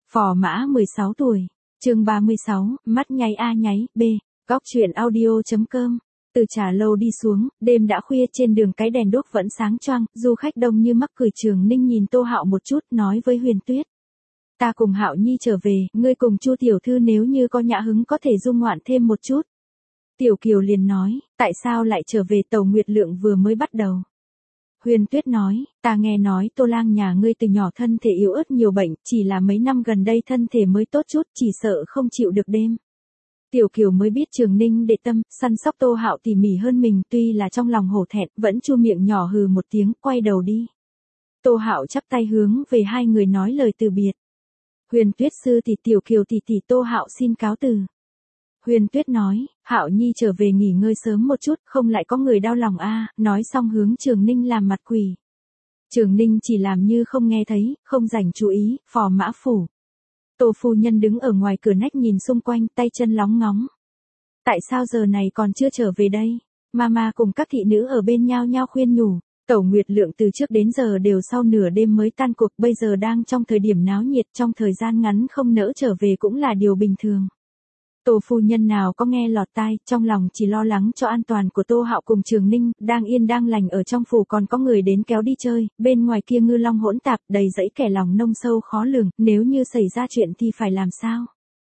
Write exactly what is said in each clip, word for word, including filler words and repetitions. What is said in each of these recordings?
Phò Mã mười sáu tuổi. Chương ba mươi sáu, mắt nháy a nháy, B. Góc truyện audio.com. Từ trà lâu đi xuống, đêm đã khuya, trên đường cái đèn đuốc vẫn sáng choang, du khách đông như mắc cười. Trường Ninh nhìn Tô Hạo một chút, nói với Huyền Tuyết: "Ta cùng Hạo Nhi trở về, ngươi cùng Chu tiểu thư nếu như có nhã hứng có thể dung ngoạn thêm một chút." Tiểu Kiều liền nói: "Tại sao lại trở về, tàu nguyệt lượng vừa mới bắt đầu." Huyền Tuyết nói: "Ta nghe nói Tô lang nhà ngươi từ nhỏ thân thể yếu ớt nhiều bệnh, chỉ là mấy năm gần đây thân thể mới tốt chút, chỉ sợ không chịu được đêm." Tiểu Kiều mới biết Trường Ninh để tâm, săn sóc Tô Hạo tỉ mỉ hơn mình, tuy là trong lòng hổ thẹn, vẫn chu miệng nhỏ hừ một tiếng, quay đầu đi. Tô Hạo chắp tay hướng về hai người nói lời từ biệt. "Huyền Tuyết sư tỷ, Tiểu Kiều tỷ tỷ, Tô Hạo xin cáo từ." Huyền Tuyết nói: "Hạo Nhi trở về nghỉ ngơi sớm một chút, không lại có người đau lòng a." Nói xong hướng Trường Ninh làm mặt quỷ. Trường Ninh chỉ làm như không nghe thấy, không dành chú ý. Phò Mã phủ. Tô phu nhân đứng ở ngoài cửa nách nhìn xung quanh, tay chân lóng ngóng. "Tại sao giờ này còn chưa trở về đây?" Mama cùng các thị nữ ở bên nhao nhao khuyên nhủ. Tẩu Nguyệt Lượng từ trước đến giờ đều sau nửa đêm mới tan cuộc, bây giờ đang trong thời điểm náo nhiệt, trong thời gian ngắn không nỡ trở về cũng là điều bình thường. Tô phu nhân nào có nghe lọt tai, trong lòng chỉ lo lắng cho an toàn của Tô Hạo cùng Trường Ninh, đang yên đang lành ở trong phủ còn có người đến kéo đi chơi, bên ngoài kia ngư long hỗn tạp, đầy dẫy kẻ lòng nông sâu khó lường, nếu như xảy ra chuyện thì phải làm sao?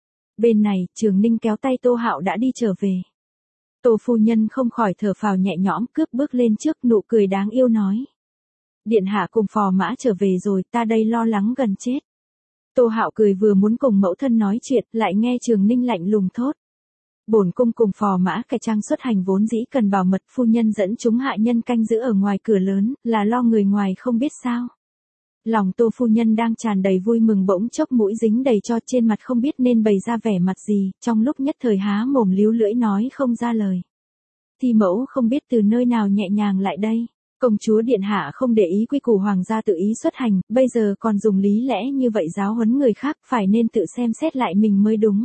Bên này, Trường Ninh kéo tay Tô Hạo đã đi trở về. Tô phu nhân không khỏi thở phào nhẹ nhõm, cướp bước lên trước, nụ cười đáng yêu nói: "Điện hạ cùng Phò Mã trở về rồi, ta đây lo lắng gần chết." Tô Hạo cười vừa muốn cùng mẫu thân nói chuyện, lại nghe Trường Ninh lạnh lùng thốt: "Bổn cung cùng Phò Mã cải trang xuất hành vốn dĩ cần bảo mật, phu nhân dẫn chúng hạ nhân canh giữ ở ngoài cửa lớn, là lo người ngoài không biết sao?" Lòng Tô phu nhân đang tràn đầy vui mừng, bỗng chốc mũi dính đầy cho, trên mặt không biết nên bày ra vẻ mặt gì, trong lúc nhất thời há mồm líu lưỡi nói không ra lời. Thi mẫu không biết từ nơi nào nhẹ nhàng lại đây. Công chúa điện hạ không để ý quy củ hoàng gia tự ý xuất hành, bây giờ còn dùng lý lẽ như vậy giáo huấn người khác, phải nên tự xem xét lại mình mới đúng.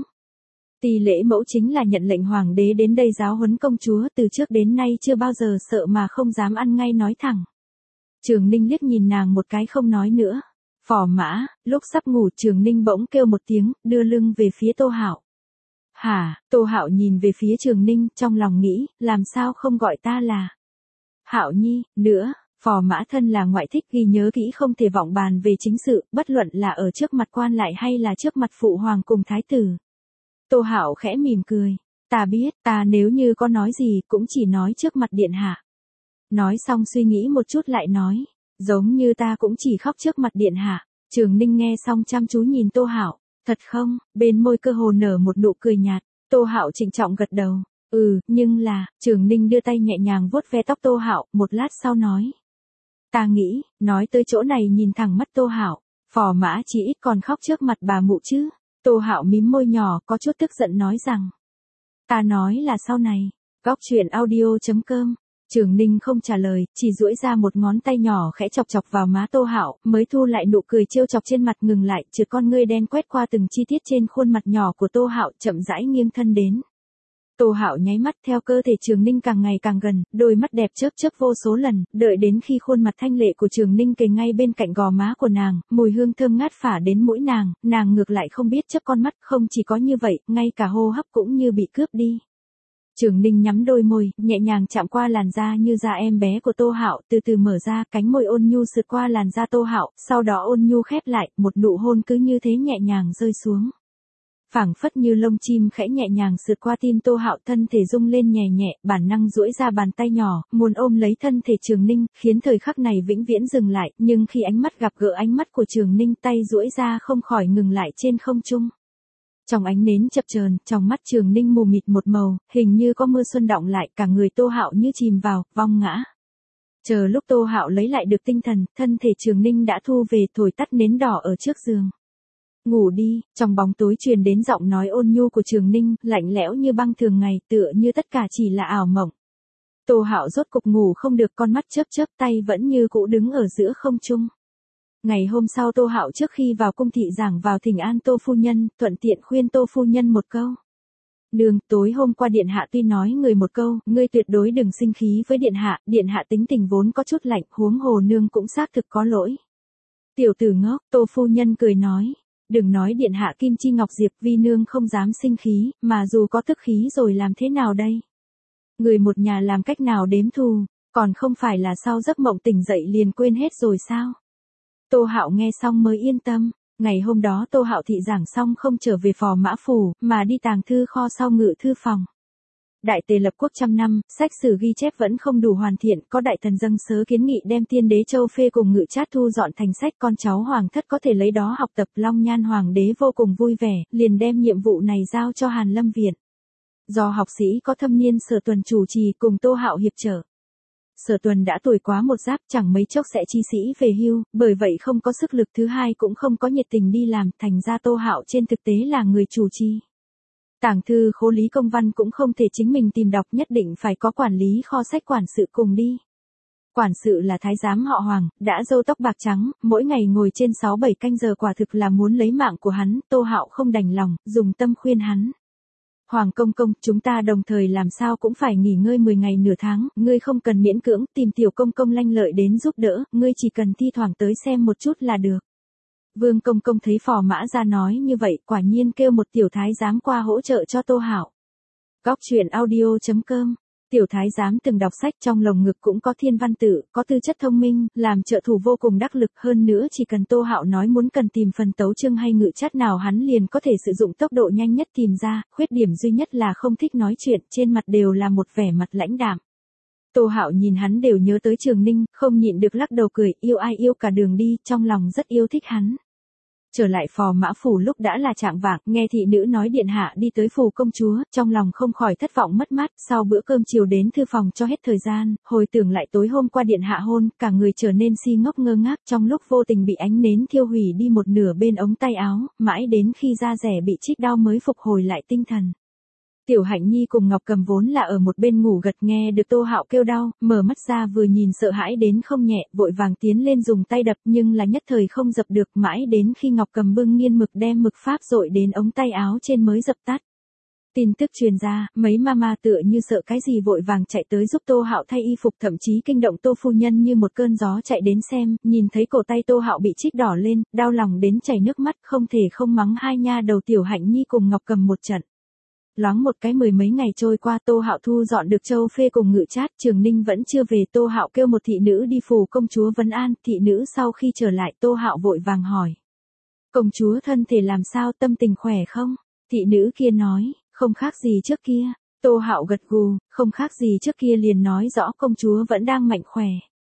Tỷ lễ mẫu chính là nhận lệnh hoàng đế đến đây giáo huấn công chúa, từ trước đến nay chưa bao giờ sợ mà không dám ăn ngay nói thẳng." Trường Ninh liếc nhìn nàng một cái không nói nữa. Phò Mã, lúc sắp ngủ Trường Ninh bỗng kêu một tiếng, đưa lưng về phía Tô Hạo. "Hả?" Tô Hạo nhìn về phía Trường Ninh, trong lòng nghĩ, làm sao không gọi ta là Hạo Nhi, nữa. Phò Mã thân là ngoại thích, ghi nhớ kỹ không thể vọng bàn về chính sự, bất luận là ở trước mặt quan lại hay là trước mặt phụ hoàng cùng thái tử. Tô Hạo khẽ mỉm cười. "Ta biết, ta nếu như có nói gì, cũng chỉ nói trước mặt điện hạ." Nói xong suy nghĩ một chút lại nói: "Giống như ta cũng chỉ khóc trước mặt điện hạ." Trường Ninh nghe xong chăm chú nhìn Tô Hạo. "Thật không?" Bên môi cơ hồ nở một nụ cười nhạt. Tô Hạo trịnh trọng gật đầu. "Ừ, nhưng là..." Trường Ninh đưa tay nhẹ nhàng vuốt ve tóc Tô Hạo, một lát sau nói: "Ta nghĩ..." Nói tới chỗ này nhìn thẳng mắt Tô Hạo. "Phò Mã chỉ ít còn khóc trước mặt bà mụ chứ?" Tô Hạo mím môi nhỏ, có chút tức giận nói rằng: "Ta nói là sau này." Góc truyện audio.com. Trường Ninh không trả lời, chỉ duỗi ra một ngón tay nhỏ khẽ chọc chọc vào má Tô Hạo, mới thu lại nụ cười trêu chọc trên mặt, ngừng lại, trượt con ngươi đen quét qua từng chi tiết trên khuôn mặt nhỏ của Tô Hạo, chậm rãi nghiêng thân đến. Tô Hạo nháy mắt, theo cơ thể Trường Ninh càng ngày càng gần, đôi mắt đẹp chớp chớp vô số lần, đợi đến khi khuôn mặt thanh lệ của Trường Ninh kề ngay bên cạnh gò má của nàng, mùi hương thơm ngát phả đến mũi nàng, nàng ngược lại không biết chớp con mắt, không chỉ có như vậy, ngay cả hô hấp cũng như bị cướp đi. Trường Ninh nhắm đôi môi, nhẹ nhàng chạm qua làn da như da em bé của Tô Hạo, từ từ mở ra, cánh môi ôn nhu sượt qua làn da Tô Hạo, sau đó ôn nhu khép lại, một nụ hôn cứ như thế nhẹ nhàng rơi xuống. Phảng phất như lông chim khẽ nhẹ nhàng sượt qua tim Tô Hạo, thân thể rung lên nhẹ nhẹ, bản năng duỗi ra bàn tay nhỏ, muốn ôm lấy thân thể Trường Ninh, khiến thời khắc này vĩnh viễn dừng lại, nhưng khi ánh mắt gặp gỡ ánh mắt của Trường Ninh, tay duỗi ra không khỏi ngừng lại trên không trung. Trong ánh nến chập chờn, trong mắt Trường Ninh mù mịt một màu, hình như có mưa xuân đọng lại, cả người Tô Hạo như chìm vào, vong ngã. Chờ lúc Tô Hạo lấy lại được tinh thần, thân thể Trường Ninh đã thu về, thổi tắt nến đỏ ở trước giường. "Ngủ đi." Trong bóng tối truyền đến giọng nói ôn nhu của Trường Ninh, lạnh lẽo như băng thường ngày, tựa như tất cả chỉ là ảo mộng. Tô Hạo rốt cục ngủ không được, con mắt chớp chớp, tay vẫn như cũ đứng ở giữa không trung. Ngày hôm sau Tô Hạo trước khi vào cung thị giảng vào thỉnh an Tô phu nhân, thuận tiện khuyên Tô phu nhân một câu. "Nương, tối hôm qua điện hạ tuy nói người một câu, ngươi tuyệt đối đừng sinh khí với điện hạ, điện hạ tính tình vốn có chút lạnh, huống hồ nương cũng xác thực có lỗi." "Tiểu tử ngốc." Tô phu nhân cười nói. Đừng nói điện hạ Kim Chi Ngọc Diệp Vi nương không dám sinh khí, mà dù có tức khí rồi làm thế nào đây? Người một nhà làm cách nào đếm thù, còn không phải là sau giấc mộng tỉnh dậy liền quên hết rồi sao? Tô Hạo nghe xong mới yên tâm. Ngày hôm đó Tô Hạo thị giảng xong không trở về Phò Mã Phủ, mà đi tàng thư kho sau ngự thư phòng. Đại Tề lập quốc trăm năm, sách sử ghi chép vẫn không đủ hoàn thiện, có đại thần dâng sớ kiến nghị đem Tiên Đế Châu Phê cùng Ngự Trát thu dọn thành sách, con cháu hoàng thất có thể lấy đó học tập. Long Nhan hoàng đế vô cùng vui vẻ, liền đem nhiệm vụ này giao cho Hàn Lâm Viện. Do học sĩ có thâm niên Sở Tuần chủ trì cùng Tô Hạo hiệp trợ. Sở Tuần đã tuổi quá một giáp, chẳng mấy chốc sẽ chi sĩ về hưu, bởi vậy không có sức lực, thứ hai cũng không có nhiệt tình đi làm, thành ra Tô Hạo trên thực tế là người chủ trì. Tàng thư khố lý công văn cũng không thể chính mình tìm đọc, nhất định phải có quản lý kho sách quản sự cùng đi. Quản sự là thái giám họ Hoàng, đã râu tóc bạc trắng, mỗi ngày ngồi trên sáu bảy canh giờ, quả thực là muốn lấy mạng của hắn. Tô Hạo không đành lòng, dùng tâm khuyên hắn. Hoàng công công, chúng ta đồng thời làm sao cũng phải nghỉ ngơi mười ngày nửa tháng, ngươi không cần miễn cưỡng, tìm tiểu công công lanh lợi đến giúp đỡ, ngươi chỉ cần thi thoảng tới xem một chút là được. Vương công công thấy Phò Mã Gia nói như vậy, quả nhiên kêu một tiểu thái giám qua hỗ trợ cho Tô Hạo. Góc truyện audio chấm com. Tiểu thái giám từng đọc sách, trong lồng ngực cũng có thiên văn tự, có tư chất thông minh, làm trợ thủ vô cùng đắc lực, hơn nữa chỉ cần Tô Hạo nói muốn cần tìm phần tấu chương hay ngự trát nào hắn liền có thể sử dụng tốc độ nhanh nhất tìm ra, khuyết điểm duy nhất là không thích nói chuyện, trên mặt đều là một vẻ mặt lãnh đạm. Tô Hạo nhìn hắn đều nhớ tới Trường Ninh, không nhịn được lắc đầu cười, yêu ai yêu cả đường đi, trong lòng rất yêu thích hắn. Trở lại Phò Mã Phủ lúc đã là chạng vạng, nghe thị nữ nói điện hạ đi tới phủ công chúa, trong lòng không khỏi thất vọng mất mát. Sau bữa cơm chiều đến thư phòng cho hết thời gian, hồi tưởng lại tối hôm qua điện hạ hôn, cả người trở nên si ngốc ngơ ngác, trong lúc vô tình bị ánh nến thiêu hủy đi một nửa bên ống tay áo, mãi đến khi da rẻ bị chích đau mới phục hồi lại tinh thần. Tiểu Hạnh Nhi cùng Ngọc Cầm vốn là ở một bên ngủ gật, nghe được Tô Hạo kêu đau, mở mắt ra vừa nhìn sợ hãi đến không nhẹ, vội vàng tiến lên dùng tay đập, nhưng là nhất thời không dập được, mãi đến khi Ngọc Cầm bưng nghiên mực đem mực pháp dội đến ống tay áo trên mới dập tắt. Tin tức truyền ra, mấy mama tựa như sợ cái gì vội vàng chạy tới giúp Tô Hạo thay y phục, thậm chí kinh động Tô phu nhân như một cơn gió chạy đến xem, nhìn thấy cổ tay Tô Hạo bị chích đỏ lên, đau lòng đến chảy nước mắt, không thể không mắng hai nha đầu Tiểu Hạnh Nhi cùng Ngọc Cầm một trận. Loáng một cái mười mấy ngày trôi qua, Tô Hạo thu dọn được Châu Phê cùng Ngự Trát, Trường Ninh vẫn chưa về. Tô Hạo kêu một thị nữ đi phủ công chúa vấn an, thị nữ sau khi trở lại Tô Hạo vội vàng hỏi. Công chúa thân thể làm sao, tâm tình khỏe không? Thị nữ kia nói, không khác gì trước kia. Tô Hạo gật gù, không khác gì trước kia liền nói rõ công chúa vẫn đang mạnh khỏe.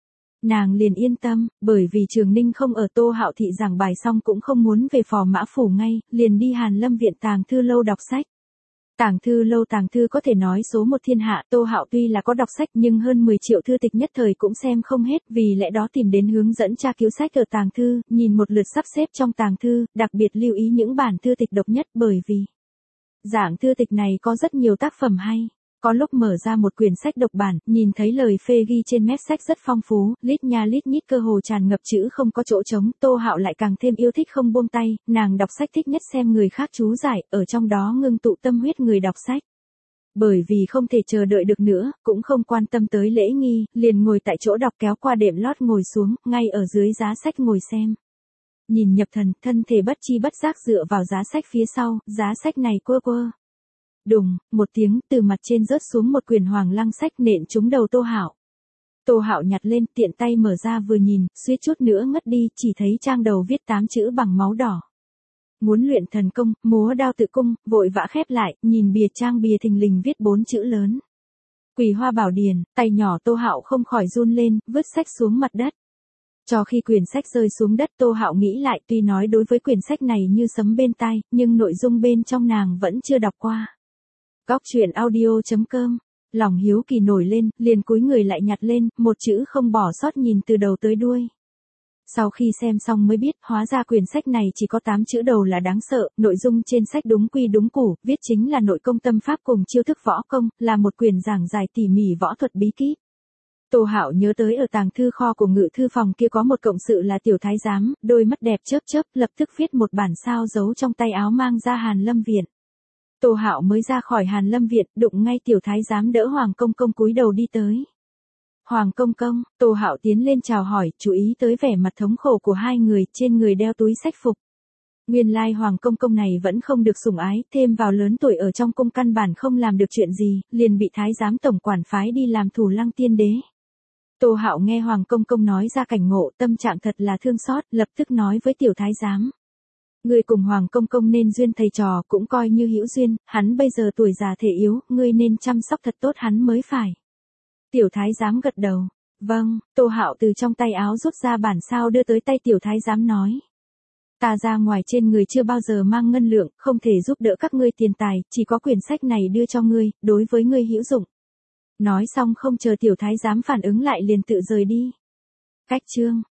Nàng liền yên tâm, bởi vì Trường Ninh không ở. Tô Hạo thị giảng bài xong cũng không muốn về Phò Mã Phủ ngay, liền đi Hàn Lâm Viện tàng thư lâu đọc sách. Tàng thư lâu tàng thư có thể nói số một thiên hạ, Tô Hạo tuy là có đọc sách nhưng hơn mười triệu thư tịch nhất thời cũng xem không hết, vì lẽ đó tìm đến hướng dẫn tra cứu sách ở tàng thư, nhìn một lượt sắp xếp trong tàng thư, đặc biệt lưu ý những bản thư tịch độc nhất, bởi vì dạng thư tịch này có rất nhiều tác phẩm hay. Có lúc mở ra một quyển sách độc bản, nhìn thấy lời phê ghi trên mép sách rất phong phú, lít nha lít nhít cơ hồ tràn ngập chữ không có chỗ trống, Tô Hạo lại càng thêm yêu thích không buông tay, nàng đọc sách thích nhất xem người khác chú giải, ở trong đó ngưng tụ tâm huyết người đọc sách. Bởi vì không thể chờ đợi được nữa, cũng không quan tâm tới lễ nghi, liền ngồi tại chỗ đọc, kéo qua đệm lót ngồi xuống, ngay ở dưới giá sách ngồi xem. Nhìn nhập thần, thân thể bất chi bất giác dựa vào giá sách phía sau, giá sách này quơ quơ. Đùng, một tiếng, từ mặt trên rớt xuống một quyển Hoàng Lăng sách, nện trúng đầu Tô Hạo. Tô Hạo nhặt lên, tiện tay mở ra vừa nhìn, suýt chút nữa ngất đi, chỉ thấy trang đầu viết tám chữ bằng máu đỏ. Muốn luyện thần công, múa đao tự cung, vội vã khép lại, nhìn bìa trang bìa thình lình viết bốn chữ lớn. Quỳ Hoa Bảo Điển, tay nhỏ Tô Hạo không khỏi run lên, vứt sách xuống mặt đất. Cho khi quyển sách rơi xuống đất, Tô Hạo nghĩ lại, tuy nói đối với quyển sách này như sấm bên tai, nhưng nội dung bên trong nàng vẫn chưa đọc qua. Góc truyện audio chấm com. Lòng hiếu kỳ nổi lên, liền cúi người lại nhặt lên, một chữ không bỏ sót nhìn từ đầu tới đuôi. Sau khi xem xong mới biết, hóa ra quyển sách này chỉ có tám chữ đầu là đáng sợ, nội dung trên sách đúng quy đúng củ, viết chính là nội công tâm pháp cùng chiêu thức võ công, là một quyển giảng giải tỉ mỉ võ thuật bí kíp. Tô Hạo nhớ tới ở tàng thư kho của ngự thư phòng kia có một cộng sự là tiểu thái giám, đôi mắt đẹp chớp chớp, lập tức viết một bản sao giấu trong tay áo mang ra Hàn Lâm Viện. Tô Hạo mới ra khỏi Hàn Lâm Viện, đụng ngay tiểu thái giám đỡ Hoàng công công cúi đầu đi tới. Hoàng công công, Tô Hạo tiến lên chào hỏi, chú ý tới vẻ mặt thống khổ của hai người, trên người đeo túi sách phục. Nguyên lai hoàng công công này vẫn không được sủng ái, thêm vào lớn tuổi ở trong cung căn bản không làm được chuyện gì, liền bị thái giám tổng quản phái đi làm thủ lăng tiên đế. Tô Hạo nghe hoàng công công nói ra cảnh ngộ, tâm trạng thật là thương xót, lập tức nói với tiểu thái giám. Ngươi cùng hoàng công công nên duyên thầy trò, cũng coi như hữu duyên, hắn bây giờ tuổi già thể yếu, ngươi nên chăm sóc thật tốt hắn mới phải. Tiểu thái giám gật đầu. Vâng, Tô Hạo từ trong tay áo rút ra bản sao đưa tới tay tiểu thái giám nói. Ta ra ngoài trên người chưa bao giờ mang ngân lượng, không thể giúp đỡ các ngươi tiền tài, chỉ có quyển sách này đưa cho ngươi, đối với ngươi hữu dụng. Nói xong không chờ tiểu thái giám phản ứng lại liền tự rời đi. Cách chương